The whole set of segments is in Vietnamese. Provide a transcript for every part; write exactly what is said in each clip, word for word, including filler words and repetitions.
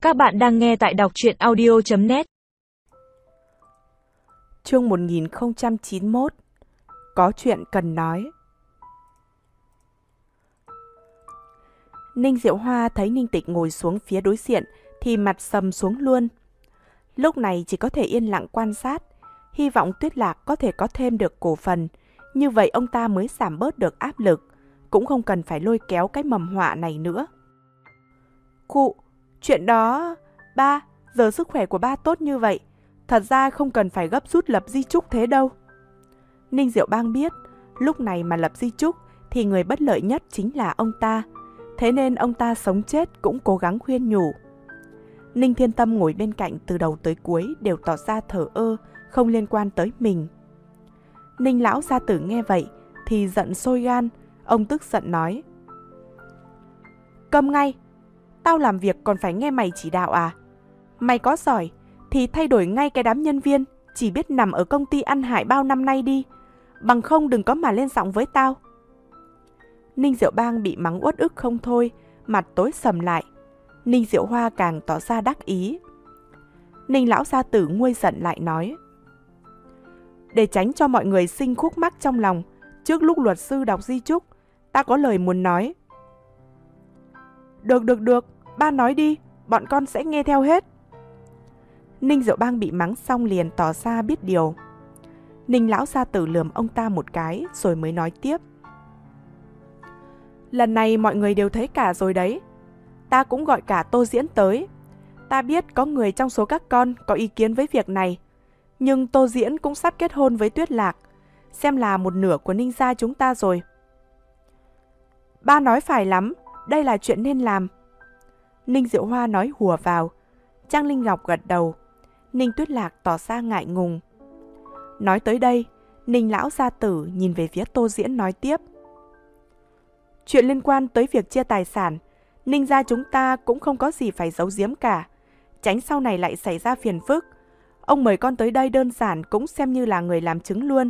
Các bạn đang nghe tại đọc truyện audio chấm net. Chương một nghìn không trăm chín mươi mốt. Có chuyện cần nói. Ninh Diệu Hoa thấy Ninh Tịch ngồi xuống phía đối diện thì mặt sầm xuống luôn. Lúc này chỉ có thể yên lặng quan sát, hy vọng Tuyết Lạc có thể có thêm được cổ phần, như vậy ông ta mới giảm bớt được áp lực, cũng không cần phải lôi kéo cái mầm họa này nữa. Cụ, chuyện đó... Ba, giờ sức khỏe của ba tốt như vậy, thật ra không cần phải gấp rút lập di chúc thế đâu. Ninh Diệu Bang biết, lúc này mà lập di chúc thì người bất lợi nhất chính là ông ta, thế nên ông ta sống chết cũng cố gắng khuyên nhủ. Ninh Thiên Tâm ngồi bên cạnh từ đầu tới cuối đều tỏ ra thờ ơ, không liên quan tới mình. Ninh Lão gia tử nghe vậy thì giận sôi gan, ông tức giận nói: Câm ngay, tao làm việc còn phải nghe mày chỉ đạo à? Mày có giỏi thì thay đổi ngay cái đám nhân viên chỉ biết nằm ở công ty ăn hại bao năm nay đi, bằng không đừng có mà lên giọng với tao. Ninh Diệu Bang bị mắng uất ức không thôi, mặt tối sầm lại. Ninh Diệu Hoa càng tỏ ra đắc ý. Ninh Lão gia tử nguôi giận lại nói: Để tránh cho mọi người sinh khúc mắc trong lòng, trước lúc luật sư đọc di chúc, ta có lời muốn nói. Được được được, ba nói đi, bọn con sẽ nghe theo hết. Ninh Diệu Bang bị mắng xong liền tỏ ra biết điều. Ninh Lão gia tử lườm ông ta một cái rồi mới nói tiếp: Lần này mọi người đều thấy cả rồi đấy. Ta cũng gọi cả Tô Diễn tới. Ta biết có người trong số các con có ý kiến với việc này, nhưng Tô Diễn cũng sắp kết hôn với Tuyết Lạc, xem là một nửa của Ninh gia chúng ta rồi. Ba nói phải lắm, đây là chuyện nên làm. Ninh Diệu Hoa nói hùa vào. Trang Linh Ngọc gật đầu. Ninh Tuyết Lạc tỏ ra ngại ngùng. Nói tới đây, Ninh Lão gia tử nhìn về phía Tô Diễn nói tiếp: Chuyện liên quan tới việc chia tài sản, Ninh gia chúng ta cũng không có gì phải giấu giếm cả, tránh sau này lại xảy ra phiền phức. Ông mời con tới đây đơn giản cũng xem như là người làm chứng luôn.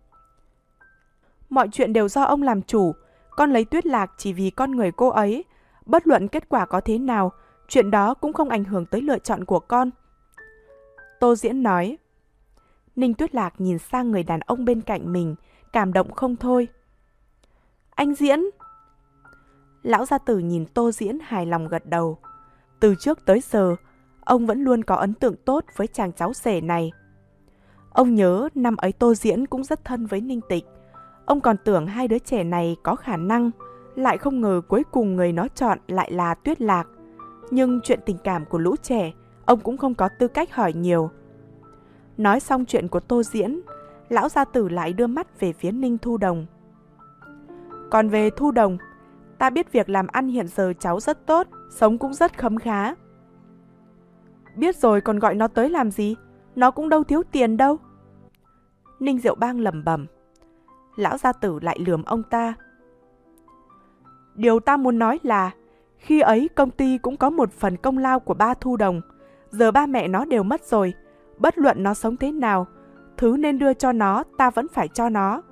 Mọi chuyện đều do ông làm chủ, con lấy Tuyết Lạc chỉ vì con người cô ấy. Bất luận kết quả có thế nào, chuyện đó cũng không ảnh hưởng tới lựa chọn của con. Tô Diễn nói. Ninh Tuyết Lạc nhìn sang người đàn ông bên cạnh mình, cảm động không thôi. Anh Diễn. Lão gia tử nhìn Tô Diễn hài lòng gật đầu. Từ trước tới giờ, ông vẫn luôn có ấn tượng tốt với chàng cháu rể này. Ông nhớ năm ấy Tô Diễn cũng rất thân với Ninh Tịch. Ông còn tưởng hai đứa trẻ này có khả năng, lại không ngờ cuối cùng người nó chọn lại là Tuyết Lạc. Nhưng chuyện tình cảm của lũ trẻ, ông cũng không có tư cách hỏi nhiều. Nói xong chuyện của Tô Diễn, lão gia tử lại đưa mắt về phía Ninh Thu Đồng. Còn về Thu Đồng, ta biết việc làm ăn hiện giờ cháu rất tốt, sống cũng rất khấm khá. Biết rồi còn gọi nó tới làm gì, nó cũng đâu thiếu tiền đâu. Ninh Diệu Bang lẩm bẩm. Lão gia tử lại lườm ông ta. Điều ta muốn nói là, khi ấy công ty cũng có một phần công lao của ba Thu Đồng. Giờ ba mẹ nó đều mất rồi, bất luận nó sống thế nào, thứ nên đưa cho nó ta vẫn phải cho nó.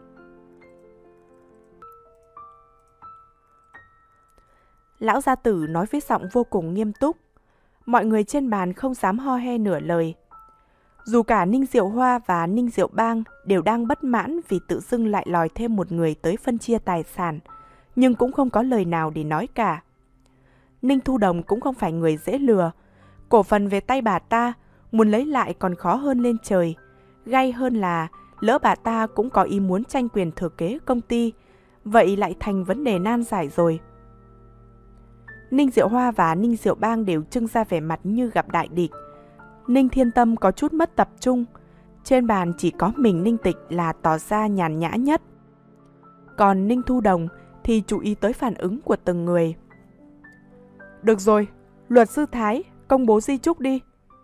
Lão gia tử nói với giọng vô cùng nghiêm túc. Mọi người trên bàn không dám ho he nửa lời. Dù cả Ninh Diệu Hoa và Ninh Diệu Bang đều đang bất mãn vì tự dưng lại lòi thêm một người tới phân chia tài sản, nhưng cũng không có lời nào để nói cả. Ninh Thu Đồng cũng không phải người dễ lừa. Cổ phần về tay bà ta, muốn lấy lại còn khó hơn lên trời. Gay hơn là, lỡ bà ta cũng có ý muốn tranh quyền thừa kế công ty, vậy lại thành vấn đề nan giải rồi. Ninh Diệu Hoa và Ninh Diệu Bang đều trưng ra vẻ mặt như gặp đại địch. Ninh Thiên Tâm có chút mất tập trung. Trên bàn chỉ có mình Ninh Tịch là tỏ ra nhàn nhã nhất. Còn Ninh Thu Đồng thì chú ý tới phản ứng của từng người. Được rồi, luật sư Thái, công bố di chúc đi.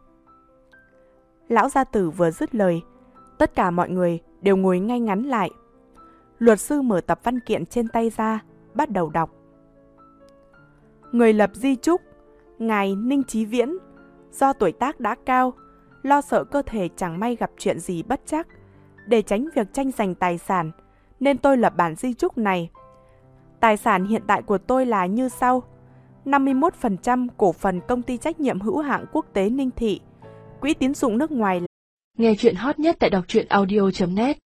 Lão gia tử vừa dứt lời, tất cả mọi người đều ngồi ngay ngắn lại. Luật sư mở tập văn kiện trên tay ra, bắt đầu đọc. Người lập di chúc, ngài Ninh Chí Viễn, do tuổi tác đã cao, lo sợ cơ thể chẳng may gặp chuyện gì bất trắc, để tránh việc tranh giành tài sản, nên tôi lập bản di chúc này. Tài sản hiện tại của tôi là như sau: năm mươi mốt phần trăm cổ phần công ty trách nhiệm hữu hạn quốc tế Ninh Thị, quỹ tín dụng nước ngoài. Nghe chuyện hot nhất tại đọc truyện audio chấm net